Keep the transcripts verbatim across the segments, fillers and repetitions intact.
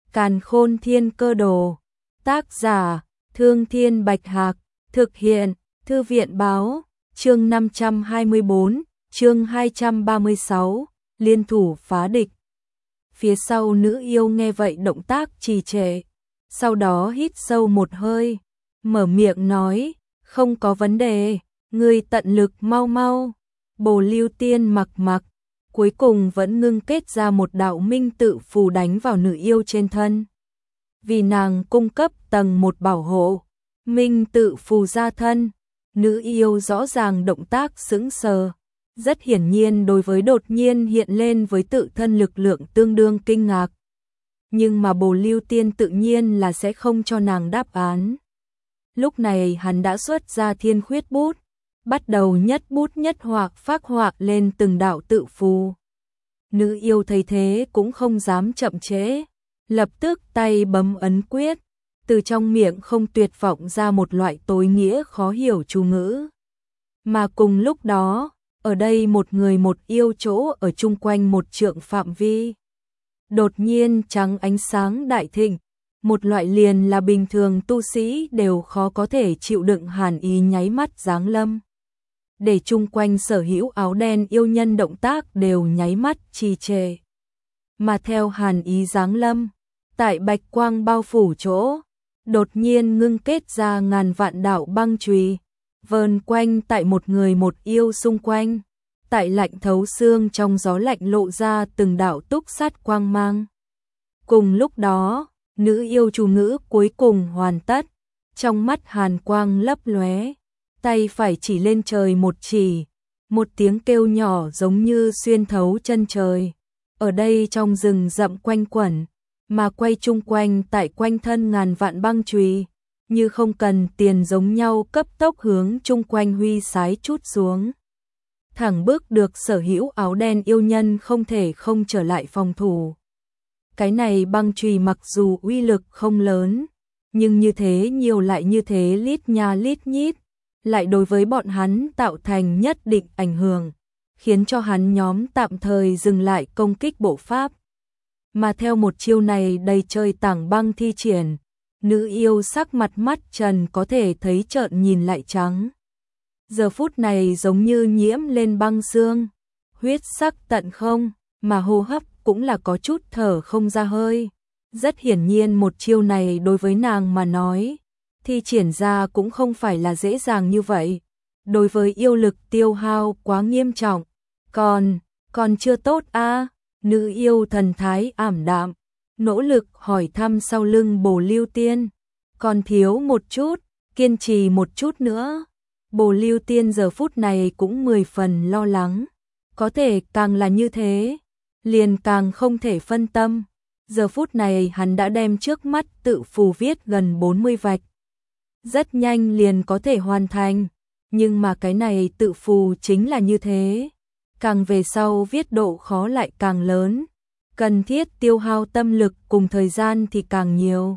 Càn Khôn Thiên Cơ Đồ. Tác giả: Thương Thiên Bạch Hạc. Thực hiện: Thư viện báo. Chương năm trăm hai mươi bốn, chương hai trăm ba mươi sáu, liên thủ phá địch. Phía sau nữ yêu nghe vậy động tác trì trệ, sau đó hít sâu một hơi, mở miệng nói, không có vấn đề, ngươi tận lực mau mau. Bồ Lưu Tiên mặc mặc, cuối cùng vẫn ngưng kết ra một đạo minh tự phù đánh vào nữ yêu trên thân. Vì nàng cung cấp tầng một bảo hộ, minh tự phù ra thân, nữ yêu rõ ràng động tác sững sờ. Rất hiển nhiên đối với đột nhiên hiện lên với tự thân lực lượng tương đương kinh ngạc. Nhưng mà Bồ Lưu Tiên tự nhiên là sẽ không cho nàng đáp án. Lúc này hắn đã xuất ra thiên khuyết bút, bắt đầu nhất bút nhất họa phác họa lên từng đạo tự phù. Nữ yêu thấy thế cũng không dám chậm trễ, lập tức tay bấm ấn quyết, từ trong miệng không tuyệt vọng ra một loại tối nghĩa khó hiểu chú ngữ. Mà cùng lúc đó, ở đây một người một yêu chỗ ở chung quanh một trượng phạm vi. Đột nhiên trắng ánh sáng đại thịnh, một loại liền là bình thường tu sĩ đều khó có thể chịu đựng hàn ý nháy mắt giáng lâm. Để chung quanh sở hữu áo đen yêu nhân động tác đều nháy mắt trì trệ. Mà theo hàn ý giáng lâm, tại bạch quang bao phủ chỗ, đột nhiên ngưng kết ra ngàn vạn đạo băng chùy, vờn quanh tại một người một yêu xung quanh, tại lạnh thấu xương trong gió lạnh lộ ra từng đạo túc sát quang mang. Cùng lúc đó, nữ yêu chú ngữ cuối cùng hoàn tất, trong mắt hàn quang lấp lóe, tay phải chỉ lên trời một chỉ, một tiếng kêu nhỏ giống như xuyên thấu chân trời. Ở đây trong rừng rậm quanh quẩn, mà quay chung quanh tại quanh thân ngàn vạn băng chùy, như không cần tiền giống nhau cấp tốc hướng chung quanh huy sái chút xuống. Thẳng bước được sở hữu áo đen yêu nhân không thể không trở lại phòng thủ. Cái này băng chùy mặc dù uy lực không lớn, nhưng như thế nhiều lại như thế lít nha lít nhít, lại đối với bọn hắn tạo thành nhất định ảnh hưởng, khiến cho hắn nhóm tạm thời dừng lại công kích bộ pháp. Mà theo một chiêu này đầy trời tảng băng thi triển, nữ yêu sắc mặt mắt trần có thể thấy trợn nhìn lại trắng. Giờ phút này giống như nhiễm lên băng xương, huyết sắc tận không, mà hô hấp cũng là có chút thở không ra hơi. Rất hiển nhiên một chiêu này đối với nàng mà nói, thi triển ra cũng không phải là dễ dàng như vậy. Đối với yêu lực tiêu hao quá nghiêm trọng, còn, còn chưa tốt a. Nữ yêu thần thái ảm đạm, nỗ lực hỏi thăm sau lưng Bồ Lưu Tiên, còn thiếu một chút, kiên trì một chút nữa. Bồ Lưu Tiên giờ phút này cũng mười phần lo lắng, có thể càng là như thế, liền càng không thể phân tâm. Giờ phút này hắn đã đem trước mắt tự phù viết gần bốn mươi vạch, rất nhanh liền có thể hoàn thành, nhưng mà cái này tự phù chính là như thế, càng về sau viết độ khó lại càng lớn, cần thiết tiêu hao tâm lực cùng thời gian thì càng nhiều.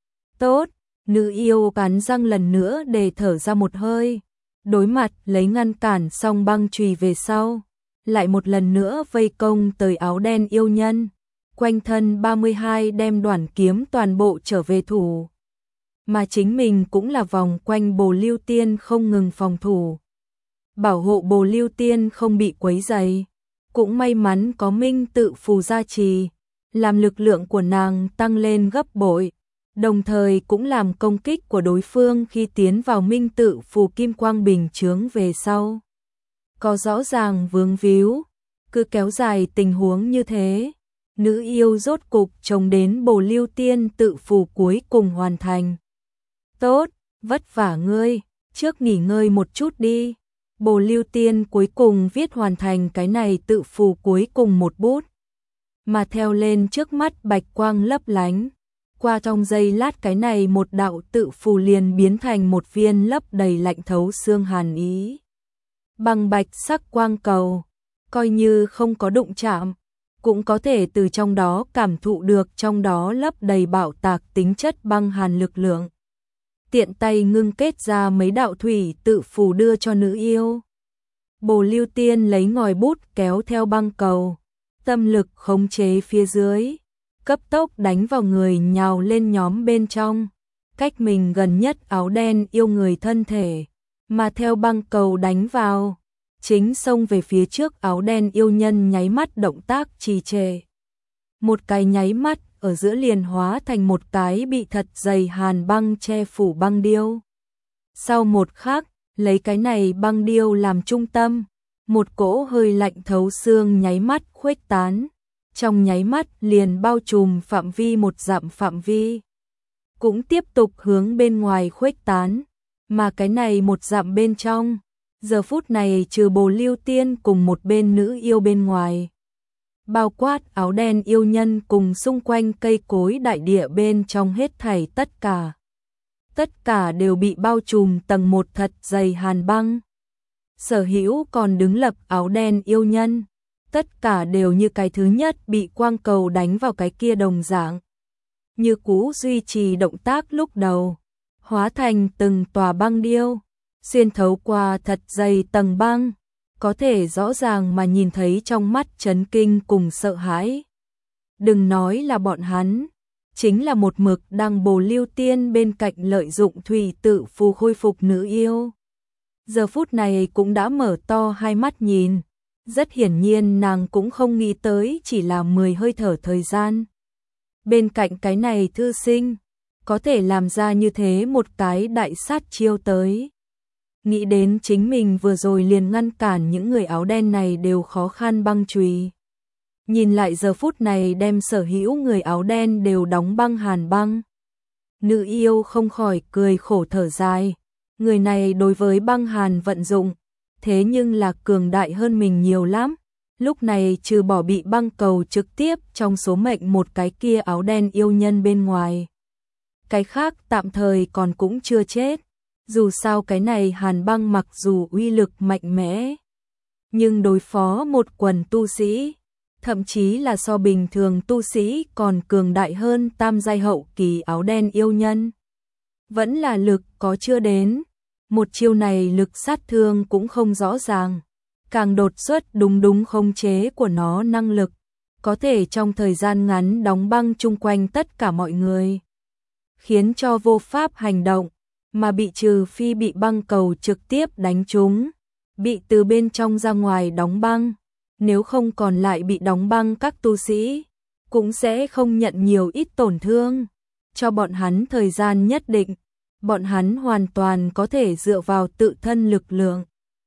Tốt, nữ yêu cắn răng lần nữa để thở ra một hơi, đối mặt lấy ngăn cản xong băng chùy về sau, lại một lần nữa vây công tới áo đen yêu nhân, quanh thân ba mươi hai đem đoản kiếm toàn bộ trở về thủ. Mà chính mình cũng là vòng quanh Bồ Lưu Tiên không ngừng phòng thủ, bảo hộ Bồ Lưu Tiên không bị quấy rầy. Cũng may mắn có minh tự phù gia trì, làm lực lượng của nàng tăng lên gấp bội, đồng thời cũng làm công kích của đối phương khi tiến vào minh tự phù kim quang bình chướng về sau có rõ ràng vướng víu. Cứ kéo dài tình huống như thế, nữ yêu rốt cục trông đến Bồ Lưu Tiên tự phù cuối cùng hoàn thành. Tốt, vất vả ngươi, trước nghỉ ngơi một chút đi. Bồ Lưu Tiên cuối cùng viết hoàn thành cái này tự phù cuối cùng một bút, mà theo lên trước mắt bạch quang lấp lánh, qua trong giây lát cái này một đạo tự phù liền biến thành một viên lấp đầy lạnh thấu xương hàn ý. Bằng bạch sắc quang cầu, coi như không có đụng chạm, cũng có thể từ trong đó cảm thụ được trong đó lấp đầy bạo tạc tính chất băng hàn lực lượng. Tiện tay ngưng kết ra mấy đạo thủy tự phù đưa cho nữ yêu. Bồ Lưu Tiên lấy ngòi bút kéo theo băng cầu, tâm lực khống chế phía dưới, cấp tốc đánh vào người nhào lên nhóm bên trong. Cách mình gần nhất áo đen yêu người thân thể, mà theo băng cầu đánh vào, chính xông về phía trước áo đen yêu nhân nháy mắt động tác trì trệ. Một cái nháy mắt, ở giữa liền hóa thành một cái bị thật dày hàn băng che phủ băng điêu. Sau một khắc, lấy cái này băng điêu làm trung tâm, một cỗ hơi lạnh thấu xương nháy mắt khuếch tán, trong nháy mắt liền bao trùm phạm vi một dặm phạm vi, cũng tiếp tục hướng bên ngoài khuếch tán, mà cái này một dặm bên trong, giờ phút này trừ Bồ Lưu Tiên cùng một bên nữ yêu bên ngoài, bao quát áo đen yêu nhân cùng xung quanh cây cối đại địa bên trong hết thảy tất cả. Tất cả đều bị bao trùm tầng một thật dày hàn băng. Sở Hữu còn đứng lập áo đen yêu nhân, tất cả đều như cái thứ nhất bị quang cầu đánh vào cái kia đồng dạng. Như cũ duy trì động tác lúc đầu, hóa thành từng tòa băng điêu, xuyên thấu qua thật dày tầng băng, có thể rõ ràng mà nhìn thấy trong mắt chấn kinh cùng sợ hãi. Đừng nói là bọn hắn, chính là một mực đang Bồ Lưu Tiên bên cạnh lợi dụng thủy tự phù khôi phục nữ yêu. Giờ phút này cũng đã mở to hai mắt nhìn, rất hiển nhiên nàng cũng không nghĩ tới chỉ là mười hơi thở thời gian. Bên cạnh cái này thư sinh, có thể làm ra như thế một cái đại sát chiêu tới. Nghĩ đến chính mình vừa rồi liền ngăn cản những người áo đen này đều khó khăn băng chùy. Nhìn lại giờ phút này đem Sở Hữu người áo đen đều đóng băng hàn băng. Nữ yêu không khỏi cười khổ thở dài. Người này đối với băng hàn vận dụng, thế nhưng là cường đại hơn mình nhiều lắm. Lúc này trừ bỏ bị băng cầu trực tiếp trong số mệnh một cái kia áo đen yêu nhân bên ngoài. Cái khác tạm thời còn cũng chưa chết. Dù sao cái này hàn băng mặc dù uy lực mạnh mẽ, nhưng đối phó một quần tu sĩ, thậm chí là so bình thường tu sĩ còn cường đại hơn tam giai hậu kỳ áo đen yêu nhân. Vẫn là lực có chưa đến, một chiêu này lực sát thương cũng không rõ ràng, càng đột xuất đúng đúng khống chế của nó năng lực, có thể trong thời gian ngắn đóng băng chung quanh tất cả mọi người, khiến cho vô pháp hành động, mà bị trừ phi bị băng cầu trực tiếp đánh trúng, bị từ bên trong ra ngoài đóng băng, nếu không còn lại bị đóng băng các tu sĩ, cũng sẽ không nhận nhiều ít tổn thương, cho bọn hắn thời gian nhất định, bọn hắn hoàn toàn có thể dựa vào tự thân lực lượng,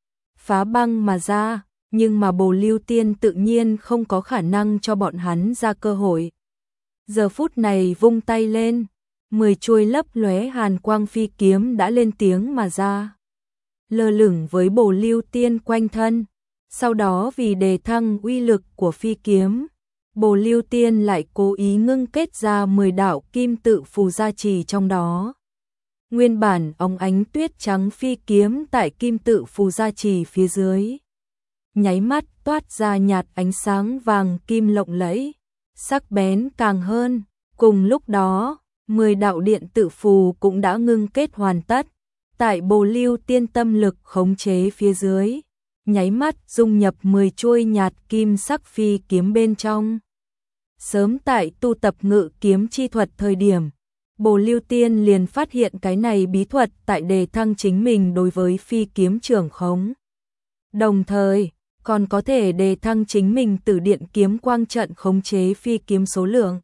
phá băng mà ra, nhưng mà Bồ Lưu Tiên tự nhiên không có khả năng cho bọn hắn ra cơ hội. Giờ phút này vung tay lên, mười chuôi lấp lóe hàn quang phi kiếm đã lên tiếng mà ra, lơ lửng với Bồ Lưu Tiên quanh thân. Sau đó vì đề thăng uy lực của phi kiếm, Bồ Lưu Tiên lại cố ý ngưng kết ra mười đạo kim tự phù gia trì trong đó. Nguyên bản óng ánh tuyết trắng phi kiếm tại kim tự phù gia trì phía dưới, nháy mắt toát ra nhạt ánh sáng vàng kim lộng lẫy, sắc bén càng hơn. Cùng lúc đó, mười đạo điện tự phù cũng đã ngưng kết hoàn tất, tại Bồ Lưu Tiên tâm lực khống chế phía dưới, nháy mắt dung nhập mười chuôi nhạt kim sắc phi kiếm bên trong. Sớm tại tu tập ngự kiếm chi thuật thời điểm, Bồ Lưu Tiên liền phát hiện cái này bí thuật tại đề thăng chính mình đối với phi kiếm trưởng khống. Đồng thời, còn có thể đề thăng chính mình từ điện kiếm quang trận khống chế phi kiếm số lượng.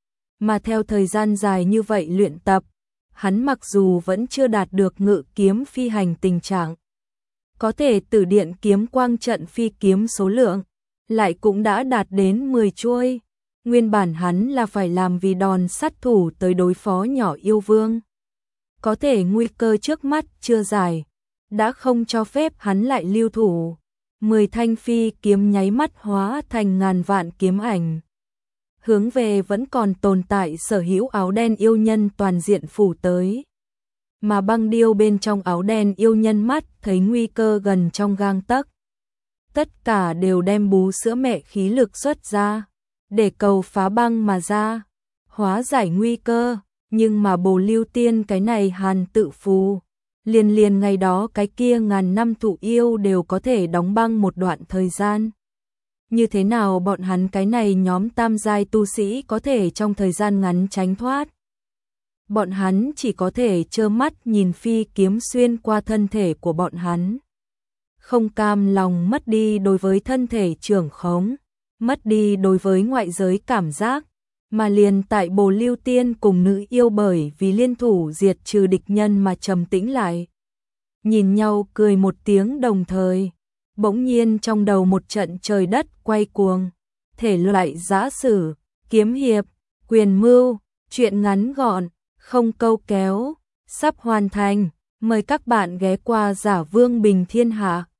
Mà theo thời gian dài như vậy luyện tập, hắn mặc dù vẫn chưa đạt được ngự kiếm phi hành tình trạng, có thể từ điện kiếm quang trận phi kiếm số lượng, lại cũng đã đạt đến mười chuôi. Nguyên bản hắn là phải làm vì đòn sát thủ tới đối phó nhỏ yêu vương. Có thể nguy cơ trước mắt chưa giải, đã không cho phép hắn lại lưu thủ. Mười thanh phi kiếm nháy mắt hóa thành ngàn vạn kiếm ảnh, hướng về vẫn còn tồn tại Sở Hữu áo đen yêu nhân toàn diện phủ tới. Mà băng điêu bên trong áo đen yêu nhân mắt thấy nguy cơ gần trong gang tấc, tất cả đều đem bú sữa mẹ khí lực xuất ra, để cầu phá băng mà ra, hóa giải nguy cơ. Nhưng mà Bồ Lưu Tiên cái này hàn tự phù, liền liền ngày đó cái kia ngàn năm thụ yêu đều có thể đóng băng một đoạn thời gian. Như thế nào bọn hắn cái này nhóm tam giai tu sĩ có thể trong thời gian ngắn tránh thoát? Bọn hắn chỉ có thể trơ mắt nhìn phi kiếm xuyên qua thân thể của bọn hắn. Không cam lòng mất đi đối với thân thể trưởng khống, mất đi đối với ngoại giới cảm giác, mà liền tại Bồ Lưu Tiên cùng nữ yêu bởi vì liên thủ diệt trừ địch nhân mà trầm tĩnh lại. Nhìn nhau cười một tiếng đồng thời, bỗng nhiên trong đầu một trận trời đất quay cuồng, thể loại giã sử, kiếm hiệp, quyền mưu, truyện ngắn gọn, không câu kéo, sắp hoàn thành, mời các bạn ghé qua Giả Vương Bình Thiên Hạ.